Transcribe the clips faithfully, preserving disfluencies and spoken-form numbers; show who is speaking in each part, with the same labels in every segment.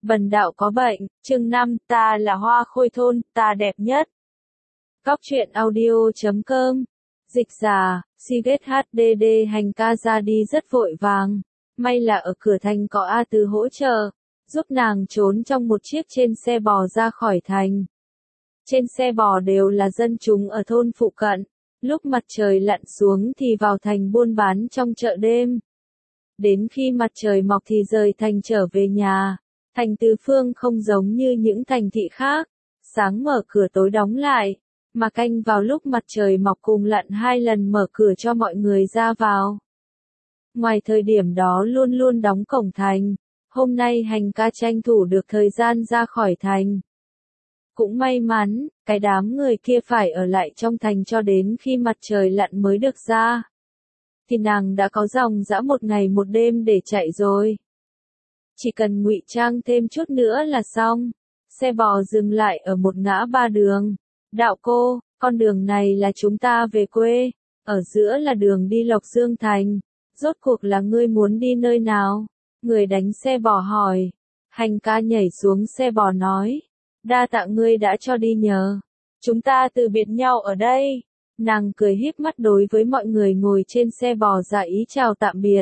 Speaker 1: Bần đạo có bệnh, chương năm, ta là hoa khôi thôn, ta đẹp nhất. Góc truyện audio chấm com. Dịch giả, Siget hát đê đê hành ca ra đi rất vội vàng. May là ở cửa thành có A Từ hỗ trợ, giúp nàng trốn trong một chiếc trên xe bò ra khỏi thành. Trên xe bò đều là dân chúng ở thôn phụ cận. Lúc mặt trời lặn xuống thì vào thành buôn bán trong chợ đêm. Đến khi mặt trời mọc thì rời thành trở về nhà. Thành Từ Phương không giống như những thành thị khác, sáng mở cửa tối đóng lại, mà canh vào lúc mặt trời mọc cùng lặn hai lần mở cửa cho mọi người ra vào. Ngoài thời điểm đó luôn luôn đóng cổng thành, hôm nay hành ca tranh thủ được thời gian ra khỏi thành. Cũng may mắn, cái đám người kia phải ở lại trong thành cho đến khi mặt trời lặn mới được ra. Thì nàng đã có dòng dã một ngày một đêm để chạy rồi. Chỉ cần ngụy trang thêm chút nữa là xong. Xe bò dừng lại ở một ngã ba đường. Đạo cô, con đường này là chúng ta về quê. Ở giữa là đường đi Lộc Dương Thành. Rốt cuộc là ngươi muốn đi nơi nào? Người đánh xe bò hỏi. Hành ca nhảy xuống xe bò nói. Đa tạ ngươi đã cho đi nhờ. Chúng ta từ biệt nhau ở đây. Nàng cười híp mắt đối với mọi người ngồi trên xe bò giả ý chào tạm biệt.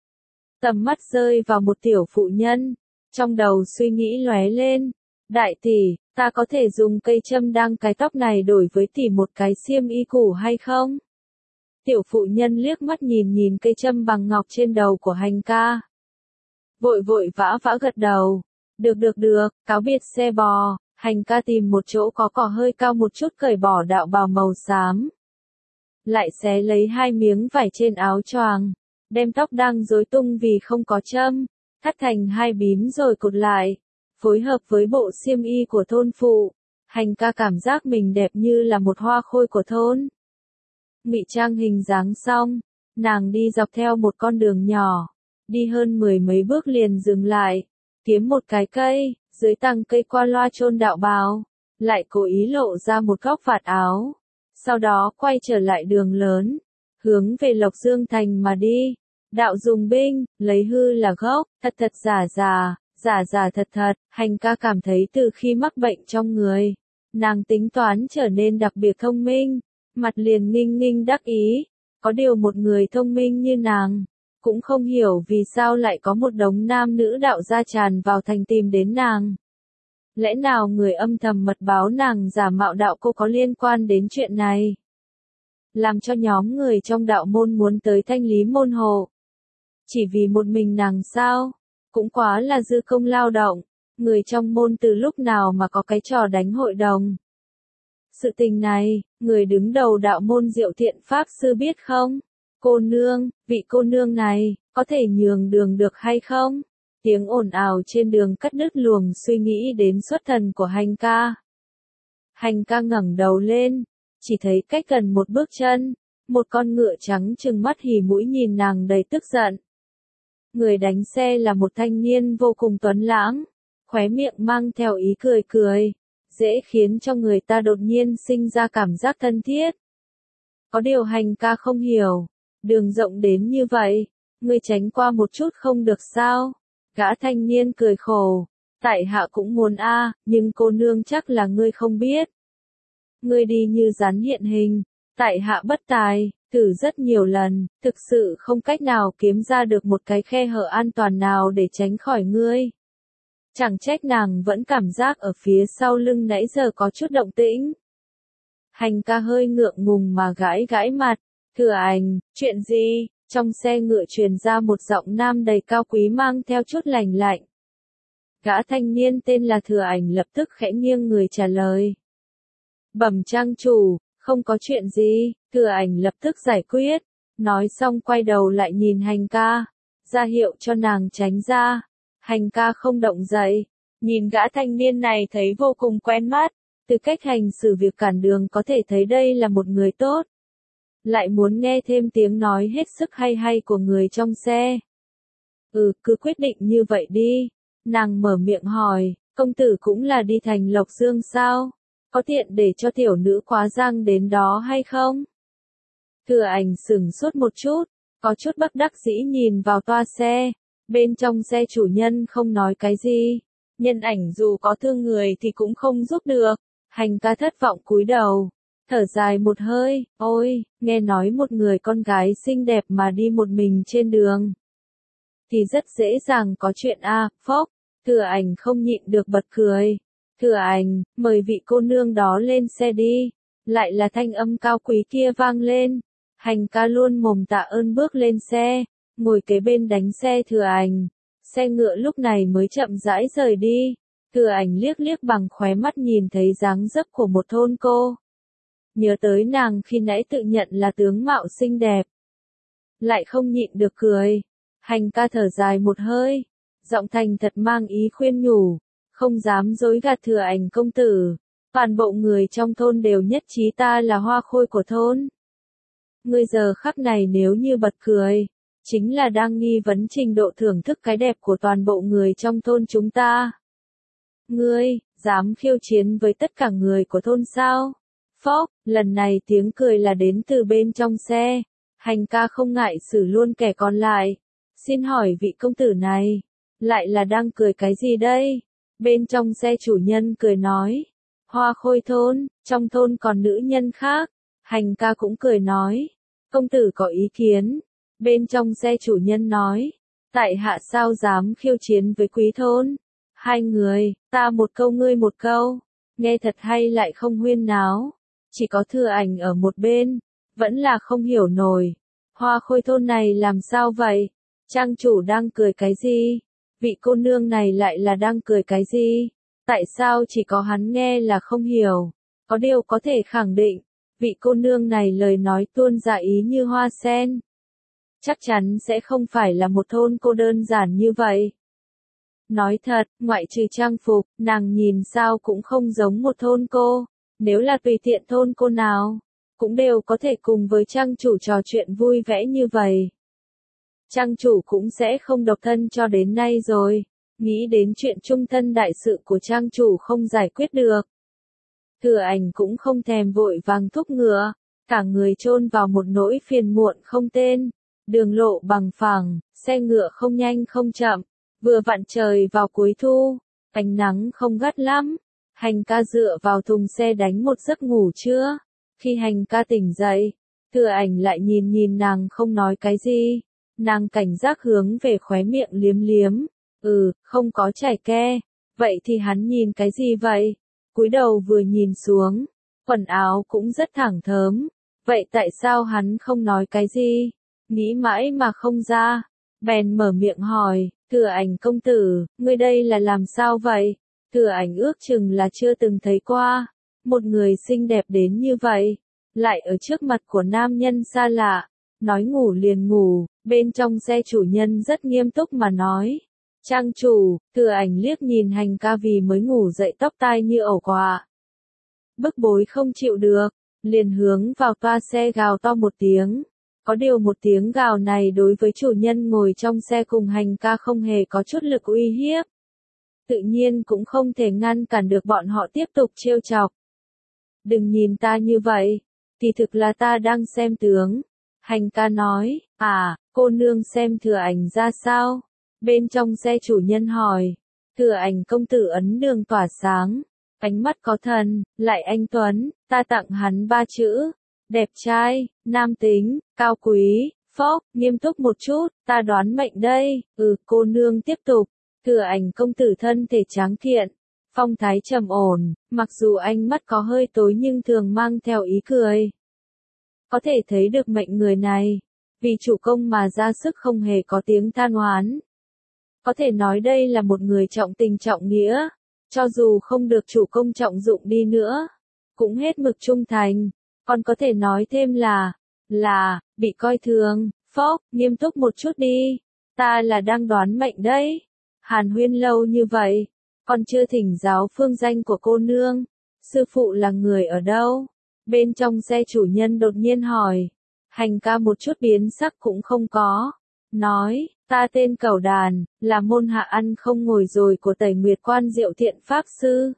Speaker 1: Tầm mắt rơi vào một tiểu phụ nhân, trong đầu suy nghĩ lóe lên, đại tỷ, ta có thể dùng cây châm đăng cái tóc này đổi với tỷ một cái xiêm y cũ hay không? Tiểu phụ nhân liếc mắt nhìn nhìn cây châm bằng ngọc trên đầu của hành ca. Vội vội vã vã gật đầu, được được được, cáo biệt xe bò, hành ca tìm một chỗ có cỏ hơi cao một chút cởi bỏ đạo bào màu xám. Lại xé lấy hai miếng vải trên áo choàng. Đem tóc đang rối tung vì không có châm, thắt thành hai bím rồi cột lại, phối hợp với bộ xiêm y của thôn phụ, hành ca cảm giác mình đẹp như là một hoa khôi của thôn. Ngụy trang hình dáng xong, nàng đi dọc theo một con đường nhỏ, đi hơn mười mấy bước liền dừng lại, kiếm một cái cây, dưới tầng cây qua loa chôn đạo bào, lại cố ý lộ ra một góc vạt áo, sau đó quay trở lại đường lớn, hướng về Lộc Dương Thành mà đi. Đạo dùng binh, lấy hư là gốc, thật thật giả giả, giả giả thật thật, hành ca cảm thấy từ khi mắc bệnh trong người, nàng tính toán trở nên đặc biệt thông minh, mặt liền nghinh nghinh đắc ý, có điều một người thông minh như nàng, cũng không hiểu vì sao lại có một đống nam nữ đạo gia tràn vào thành tìm đến nàng. Lẽ nào người âm thầm mật báo nàng giả mạo đạo cô có liên quan đến chuyện này? Làm cho nhóm người trong đạo môn muốn tới Thanh Lý môn hộ. Chỉ vì một mình nàng sao? Cũng quá là dư công lao động. Người trong môn từ lúc nào mà có cái trò đánh hội đồng? Sự tình này, người đứng đầu đạo môn Diệu Thiện Pháp Sư biết không? Cô nương, vị cô nương này, có thể nhường đường được hay không? Tiếng ồn ào trên đường cắt đứt luồng suy nghĩ đến xuất thần của hành ca. Hành ca ngẩng đầu lên, chỉ thấy cách gần một bước chân, một con ngựa trắng trừng mắt hì mũi nhìn nàng đầy tức giận. Người đánh xe là một thanh niên vô cùng tuấn lãng, khóe miệng mang theo ý cười cười, dễ khiến cho người ta đột nhiên sinh ra cảm giác thân thiết. Có điều hành ca không hiểu, đường rộng đến như vậy, ngươi tránh qua một chút không được sao? Gã thanh niên cười khổ, tại hạ cũng muốn a, nhưng cô nương chắc là ngươi không biết. Ngươi đi như rắn hiện hình, tại hạ bất tài. Thử rất nhiều lần, thực sự không cách nào kiếm ra được một cái khe hở an toàn nào để tránh khỏi ngươi. Chẳng trách nàng vẫn cảm giác ở phía sau lưng nãy giờ có chút động tĩnh. Hành ca hơi ngượng ngùng mà gãi gãi mặt, Thừa Ảnh, chuyện gì? Trong xe ngựa truyền ra một giọng nam đầy cao quý mang theo chút lành lạnh. Gã thanh niên tên là Thừa Ảnh lập tức khẽ nghiêng người trả lời. Bẩm trang chủ, không có chuyện gì. Thừa Ảnh lập tức giải quyết, nói xong quay đầu lại nhìn hành ca, ra hiệu cho nàng tránh ra. Hành ca không động dậy, nhìn gã thanh niên này thấy vô cùng quen mắt, từ cách hành xử việc cản đường có thể thấy đây là một người tốt. Lại muốn nghe thêm tiếng nói hết sức hay hay của người trong xe. Ừ, cứ quyết định như vậy đi. Nàng mở miệng hỏi, công tử cũng là đi thành Lộc Dương sao? Có tiện để cho tiểu nữ quá giang đến đó hay không? Thừa Ảnh sửng sốt một chút, có chút bất đắc dĩ nhìn vào toa xe, bên trong xe chủ nhân không nói cái gì, nhân ảnh dù có thương người thì cũng không giúp được. Hành ca thất vọng cúi đầu, thở dài một hơi, ôi, nghe nói một người con gái xinh đẹp mà đi một mình trên đường. Thì rất dễ dàng có chuyện a à, phốc, Thừa Ảnh không nhịn được bật cười. Thừa Ảnh, mời vị cô nương đó lên xe đi. Lại là thanh âm cao quý kia vang lên. Hành ca luôn mồm tạ ơn bước lên xe, ngồi kế bên đánh xe Thừa Ảnh. Xe ngựa lúc này mới chậm rãi rời đi. Thừa Ảnh liếc liếc bằng khóe mắt nhìn thấy dáng dấp của một thôn cô. Nhớ tới nàng khi nãy tự nhận là tướng mạo xinh đẹp. Lại không nhịn được cười. Hành ca thở dài một hơi, giọng thành thật mang ý khuyên nhủ, không dám dối gạt Thừa Ảnh công tử. Toàn bộ người trong thôn đều nhất trí ta là hoa khôi của thôn. Ngươi giờ khắc này nếu như bật cười, chính là đang nghi vấn trình độ thưởng thức cái đẹp của toàn bộ người trong thôn chúng ta. Ngươi, dám khiêu chiến với tất cả người của thôn sao? Phốc, lần này tiếng cười là đến từ bên trong xe. Hành ca không ngại xử luôn kẻ còn lại. Xin hỏi vị công tử này, lại là đang cười cái gì đây? Bên trong xe chủ nhân cười nói, hoa khôi thôn, trong thôn còn nữ nhân khác. Hành ca cũng cười nói, công tử có ý kiến. Bên trong xe chủ nhân nói, tại hạ sao dám khiêu chiến với quý thôn. Hai người, ta một câu ngươi một câu, nghe thật hay lại không huyên náo. Chỉ có Thừa Ảnh ở một bên, vẫn là không hiểu nổi. Hoa khôi thôn này làm sao vậy? Trang chủ đang cười cái gì? Vị cô nương này lại là đang cười cái gì? Tại sao chỉ có hắn nghe là không hiểu? Có điều có thể khẳng định, vị cô nương này lời nói tuôn ra ý như hoa sen. Chắc chắn sẽ không phải là một thôn cô đơn giản như vậy. Nói thật, ngoại trừ trang phục, nàng nhìn sao cũng không giống một thôn cô. Nếu là tùy tiện thôn cô nào, cũng đều có thể cùng với trang chủ trò chuyện vui vẻ như vậy. Trang chủ cũng sẽ không độc thân cho đến nay rồi. Nghĩ đến chuyện chung thân đại sự của trang chủ không giải quyết được. Thừa Ảnh cũng không thèm vội vàng thúc ngựa, cả người chôn vào một nỗi phiền muộn không tên. Đường lộ bằng phẳng, xe ngựa không nhanh không chậm, vừa vặn trời vào cuối thu, ánh nắng không gắt lắm. Hành ca dựa vào thùng xe đánh một giấc ngủ trưa. Khi hành ca tỉnh dậy, Thừa Ảnh lại nhìn nhìn nàng không nói cái gì. Nàng cảnh giác hướng về khóe miệng liếm liếm. Ừ, không có chảy ke. Vậy thì hắn nhìn cái gì vậy? Cúi đầu vừa nhìn xuống, quần áo cũng rất thẳng thớm. Vậy tại sao hắn không nói cái gì? Nghĩ mãi mà không ra. Bèn mở miệng hỏi, Thừa Ảnh công tử, ngươi đây là làm sao vậy? Thừa Ảnh ước chừng là chưa từng thấy qua. Một người xinh đẹp đến như vậy. Lại ở trước mặt của nam nhân xa lạ. Nói ngủ liền ngủ. Bên trong xe chủ nhân rất nghiêm túc mà nói. Trang chủ, Thừa Ảnh liếc nhìn hành ca vì mới ngủ dậy tóc tai như ổ quạ. Bức bối không chịu được, liền hướng vào toa xe gào to một tiếng. Có điều một tiếng gào này đối với chủ nhân ngồi trong xe cùng hành ca không hề có chút lực uy hiếp. Tự nhiên cũng không thể ngăn cản được bọn họ tiếp tục trêu chọc. Đừng nhìn ta như vậy, thì thực là ta đang xem tướng. Hành ca nói, à, cô nương xem Thừa Ảnh ra sao? Bên trong xe chủ nhân hỏi, Thừa Ảnh công tử ấn đường tỏa sáng, ánh mắt có thần, lại anh tuấn, ta tặng hắn ba chữ, đẹp trai, nam tính, cao quý, phốc, nghiêm túc một chút, ta đoán mệnh đây. Ừ, cô nương tiếp tục. Thừa Ảnh công tử thân thể tráng kiện, phong thái trầm ổn, mặc dù ánh mắt có hơi tối nhưng thường mang theo ý cười. Có thể thấy được mệnh người này, vì chủ công mà ra sức không hề có tiếng than oán. Có thể nói đây là một người trọng tình trọng nghĩa, cho dù không được chủ công trọng dụng đi nữa, cũng hết mực trung thành. Còn có thể nói thêm là, là, bị coi thường, phốc, nghiêm túc một chút đi, ta là đang đoán mệnh đấy. Hàn huyên lâu như vậy, còn chưa thỉnh giáo phương danh của cô nương, sư phụ là người ở đâu? Bên trong xe chủ nhân đột nhiên hỏi, hành ca một chút biến sắc cũng không có, nói, ta tên Cẩu Đàn, là môn hạ ăn không ngồi rồi của Tẩy Nguyệt Quan Diệu Thiện Pháp Sư.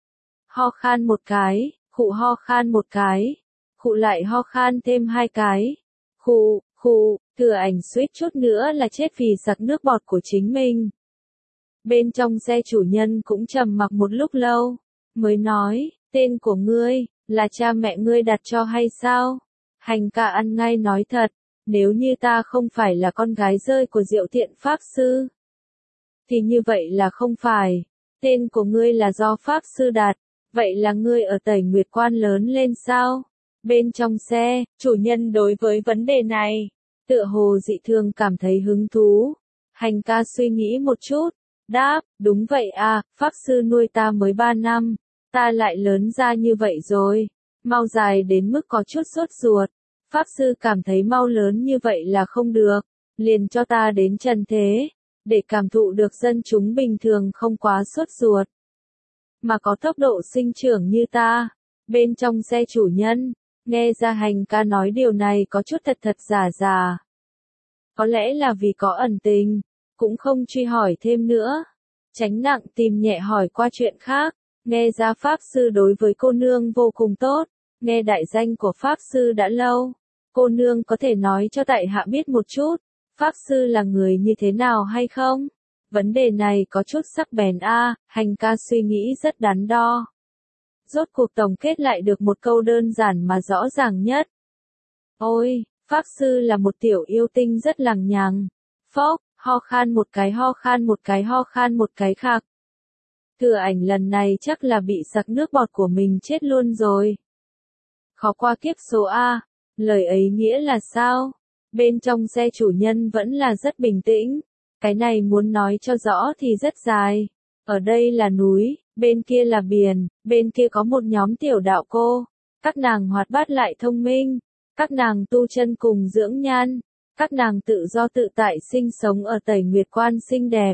Speaker 1: Ho khan một cái, khụ ho khan một cái, khụ lại ho khan thêm hai cái, khụ, khụ, Thừa Ảnh suýt chút nữa là chết vì sặc nước bọt của chính mình. Bên trong xe chủ nhân cũng trầm mặc một lúc lâu, mới nói, tên của ngươi, là cha mẹ ngươi đặt cho hay sao? Hành ca ăn ngay nói thật, nếu như ta không phải là con gái rơi của Diệu Thiện Pháp Sư, thì như vậy là không phải. Tên của ngươi là do Pháp Sư đặt, vậy là ngươi ở Tẩy Nguyệt Quan lớn lên sao? Bên trong xe, chủ nhân đối với vấn đề này, tựa hồ dị thường cảm thấy hứng thú. Hành ca suy nghĩ một chút, đáp, đúng vậy à, Pháp Sư nuôi ta mới ba năm, ta lại lớn ra như vậy rồi, mau dài đến mức có chút sốt ruột. Pháp Sư cảm thấy mau lớn như vậy là không được, liền cho ta đến trần thế, để cảm thụ được dân chúng bình thường không quá sốt ruột, mà có tốc độ sinh trưởng như ta. Bên trong xe chủ nhân, nghe ra hành ca nói điều này có chút thật thật giả giả. Có lẽ là vì có ẩn tình, cũng không truy hỏi thêm nữa. Tránh nặng tìm nhẹ hỏi qua chuyện khác, nghe ra Pháp Sư đối với cô nương vô cùng tốt, nghe đại danh của Pháp Sư đã lâu. Cô nương có thể nói cho tại hạ biết một chút, Pháp Sư là người như thế nào hay không? Vấn đề này có chút sắc bén a, hành ca suy nghĩ rất đắn đo. Rốt cuộc tổng kết lại được một câu đơn giản mà rõ ràng nhất. Ôi, Pháp Sư là một tiểu yêu tinh rất lằng nhằng. Phốc, ho khan một cái ho khan một cái ho khan một cái khạc. Thừa Ảnh lần này chắc là bị sặc nước bọt của mình chết luôn rồi. Khó qua kiếp số A, lời ấy nghĩa là sao? Bên trong xe chủ nhân vẫn là rất bình tĩnh. Cái này muốn nói cho rõ thì rất dài. Ở đây là núi, bên kia là biển, bên kia có một nhóm tiểu đạo cô. Các nàng hoạt bát lại thông minh. Các nàng tu chân cùng dưỡng nhan. Các nàng tự do tự tại sinh sống ở Tẩy Nguyệt Quan xinh đẹp.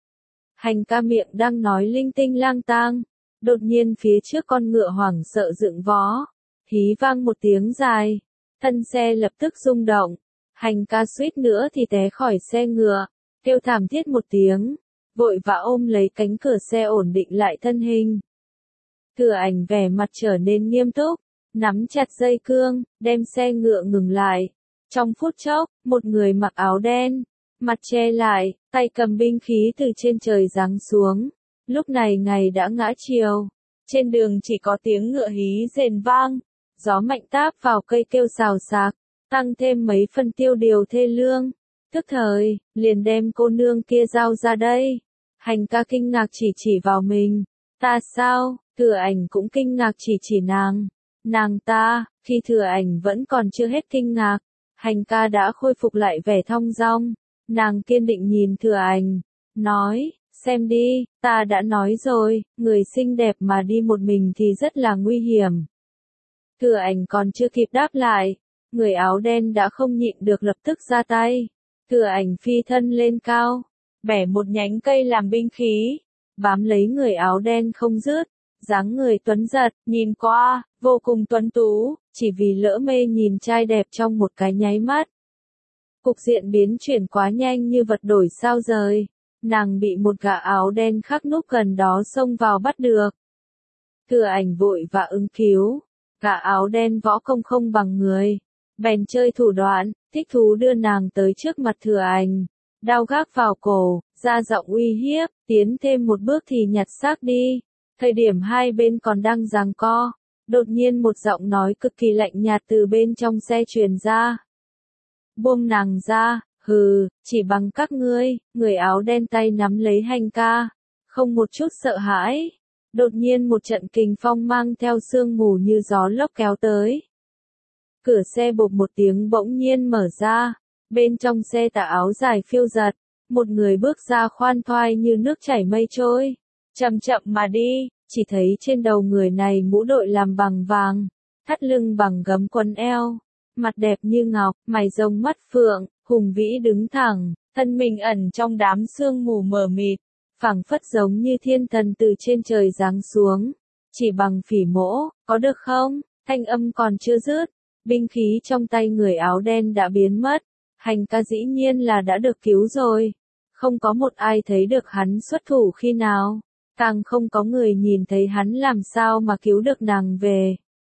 Speaker 1: Hành ca miệng đang nói linh tinh lang tang. Đột nhiên phía trước con ngựa hoảng sợ dựng vó. Hí vang một tiếng dài. Thân xe lập tức rung động. Hành ca suýt nữa thì té khỏi xe ngựa. Kêu thảm thiết một tiếng. Vội vã ôm lấy cánh cửa xe ổn định lại thân hình. Thừa Ảnh vẻ mặt trở nên nghiêm túc. Nắm chặt dây cương, đem xe ngựa ngừng lại. Trong phút chốc, một người mặc áo đen, mặt che lại, tay cầm binh khí từ trên trời giáng xuống. Lúc này ngày đã ngã chiều. Trên đường chỉ có tiếng ngựa hí rền vang. Gió mạnh táp vào cây kêu xào xạc, tăng thêm mấy phần tiêu điều thê lương. Tức thời, liền đem cô nương kia giao ra đây. Hành ca kinh ngạc chỉ chỉ vào mình. Ta sao? Thừa Ảnh cũng kinh ngạc chỉ chỉ nàng. Nàng ta, khi Thừa Ảnh vẫn còn chưa hết kinh ngạc. Hành ca đã khôi phục lại vẻ thong dong. Nàng kiên định nhìn Thừa Ảnh. Nói, xem đi, ta đã nói rồi, người xinh đẹp mà đi một mình thì rất là nguy hiểm. Thừa Ảnh còn chưa kịp đáp lại. Người áo đen đã không nhịn được lập tức ra tay. Thừa Ảnh phi thân lên cao, bẻ một nhánh cây làm binh khí, bám lấy người áo đen không dứt, dáng người tuấn giật, nhìn qua, vô cùng tuấn tú, chỉ vì lỡ mê nhìn trai đẹp trong một cái nháy mắt. Cục diện biến chuyển quá nhanh như vật đổi sao rời, nàng bị một gã áo đen khắc núp gần đó xông vào bắt được. Thừa Ảnh vội và ứng cứu, gã áo đen võ công không bằng người, bèn chơi thủ đoạn, thích thú đưa nàng tới trước mặt Thừa Ảnh, đao gác vào cổ, ra giọng uy hiếp, tiến thêm một bước thì nhặt xác đi. Thời điểm hai bên còn đang giằng co, đột nhiên một giọng nói cực kỳ lạnh nhạt từ bên trong xe truyền ra. Buông nàng ra, hừ, chỉ bằng các ngươi. Người áo đen tay nắm lấy hành ca, không một chút sợ hãi. Đột nhiên một trận kình phong mang theo sương mù như gió lốc kéo tới. Cửa xe bộp một tiếng bỗng nhiên mở ra, bên trong xe tà áo dài phiêu giật, một người bước ra khoan thoai như nước chảy mây trôi, chậm chậm mà đi, chỉ thấy trên đầu người này mũ đội làm bằng vàng, thắt lưng bằng gấm quần eo, mặt đẹp như ngọc, mày rồng mắt phượng, hùng vĩ đứng thẳng, thân mình ẩn trong đám sương mù mờ mịt, phảng phất giống như thiên thần từ trên trời giáng xuống, chỉ bằng phỉ mỗ, có được không? Thanh âm còn chưa dứt. Binh khí trong tay người áo đen đã biến mất, hành ca dĩ nhiên là đã được cứu rồi. Không có một ai thấy được hắn xuất thủ khi nào, càng không có người nhìn thấy hắn làm sao mà cứu được nàng về.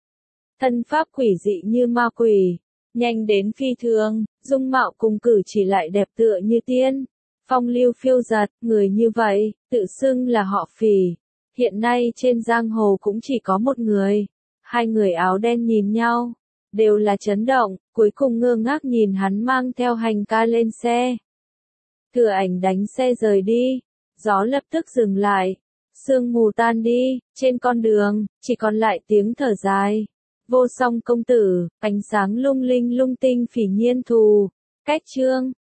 Speaker 1: Thân pháp quỷ dị như ma quỷ, nhanh đến phi thường, dung mạo cùng cử chỉ lại đẹp tựa như tiên. phong lưu phiêu dật, người như vậy, tự xưng là họ Phỉ. Hiện nay trên giang hồ cũng chỉ có một người. Hai người áo đen nhìn nhau, đều là chấn động, cuối cùng ngơ ngác nhìn hắn mang theo hành ca lên xe. Thừa Ảnh đánh xe rời đi, gió lập tức dừng lại, sương mù tan đi, trên con đường, chỉ còn lại tiếng thở dài. Vô Song công tử, ánh sáng lung linh lung tinh Phỉ Nhiên thù, cách chương.